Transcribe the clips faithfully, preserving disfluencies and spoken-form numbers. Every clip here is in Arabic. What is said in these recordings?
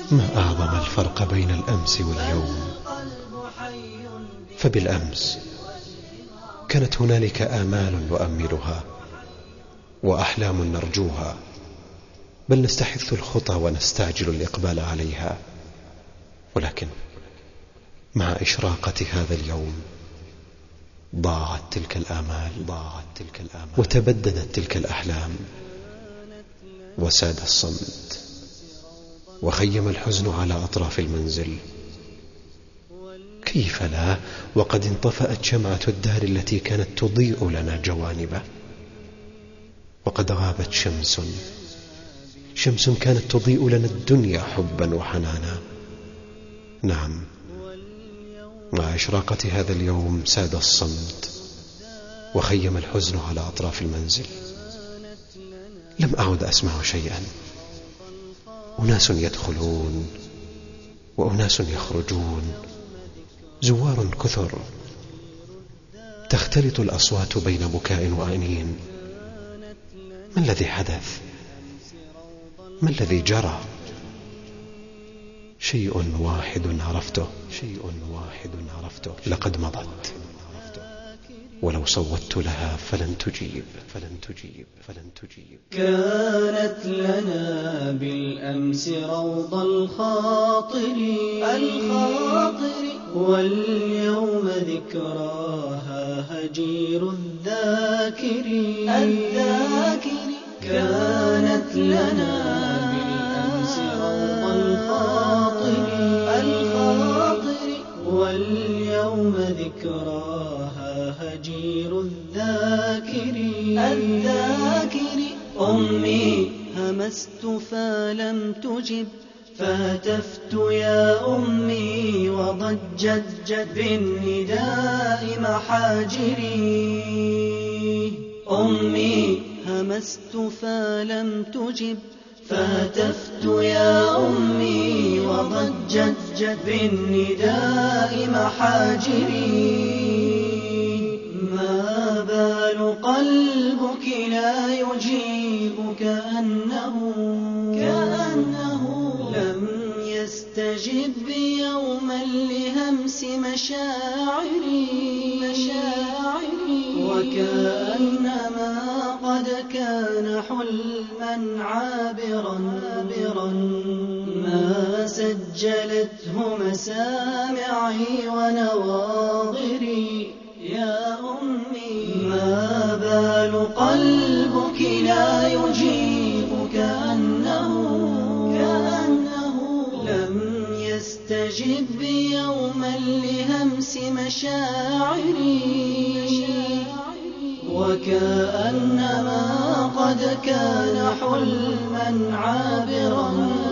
ما أعظم الفرق بين الأمس واليوم. فبالأمس كانت هنالك آمال نؤملها وأحلام نرجوها، بل نستحث الخطى ونستعجل الإقبال عليها. ولكن مع إشراقة هذا اليوم ضاعت تلك الآمال ضاعت تلك الآمال وتبددت تلك الأحلام، وساد الصمت، وخيم الحزن على أطراف المنزل. كيف لا وقد انطفأت شمعة الدار التي كانت تضيء لنا جوانبه، وقد غابت شمس شمس كانت تضيء لنا الدنيا حبا وحنانا. نعم، مع إشراقة هذا اليوم ساد الصمت وخيم الحزن على أطراف المنزل. لم أعد أسمع شيئا. أناس يدخلون وأناس يخرجون، زوار كثر، تختلط الأصوات بين بكاء وأنين. ما الذي حدث؟ ما الذي جرى؟ شيء واحد عرفته، شيء واحد عرفته، لقد مضت، ولو صوتت لها فلن تجيب فلن تجيب فلن تجيب. كانت لنا بالأمس روض الخاطر الخاطر واليوم ذكراها هجير الذاكر الذاكر. كانت لنا بالأمس روض الخاطر الخاطر واليوم ذكراها هجير الذاكر الذاكر. أمي همست فلم تجب، فهتفت يا أمي وضجت بالنداء محاجري. أمي همست فلم تجب، فهتفت يا أمي وضجت بالنداء محاجري. ما بال قلبك لا يجيب كأنه كأنه لم يستجب يوما لهمس مشاعري مشاعري. وكأنما قد كان حلما عابرا عابرا ما سجلته مسامعي ونواظري. يا أمي ما بال قلبك لا يجيب كأنه كأنه لم يستجب يوما لهمس مشاعري. وكأنما قد كان حلما عابرا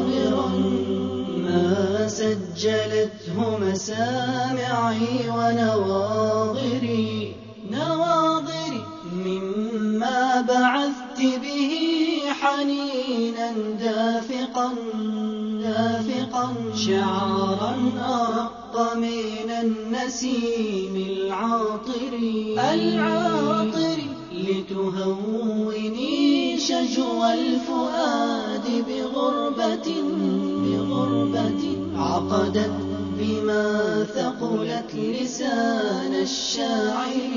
ما سجلته مسامعي ونواظري نواظري. مما بعثت به حنينا دافقا دافقا شعارا أرق من النسيم العاطر العاطر. لتهوني شجو الفؤاد بغربة بغربة عقدت بما ثقلت لسان الشاعر.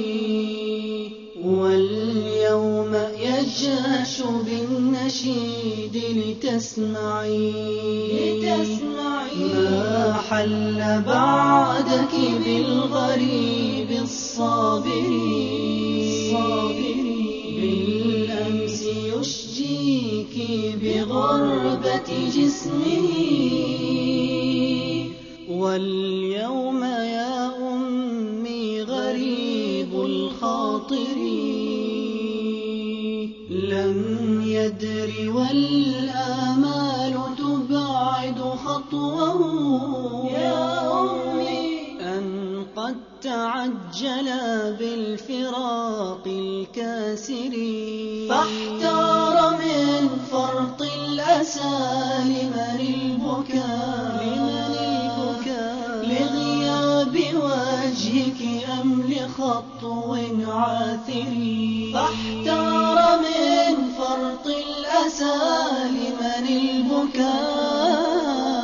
واليوم يجهش بالنشيد لتسمعي لتسمعي ما حل بعدك بالغريب الصابر بالأمس يشجيك بغربة جسمه. واليوم يا أمي غريب الخاطر لم يدر والآمال تبعد خطوه. يا أمي أن قد تعجل بالفراق الكاسر، فاحتار من فرط الأسى لمن البكاء لغياب وجهك أم لخطو عاثر. فاحتار من فرط الأسى لمن البكاء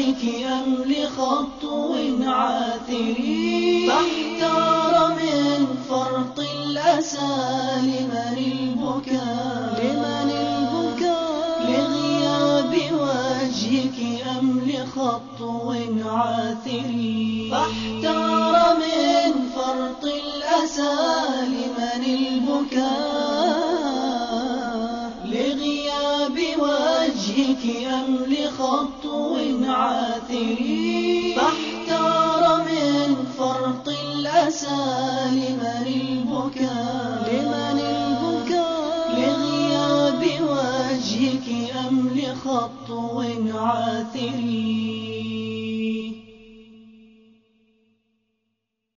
وجهك أم لخطو عاثري فاحتار من فرط الأسى لمن البكاء لمن البكاء لغياب وجهك أم لخطو عاثري فاحتار من فرط الأسى لمن البكاء لغياب وجهك أم لخطو عاثري فاحتار من فرط الأسى لمن البكاء لمن البكاء لغياب وجهك أم لخطو عاثري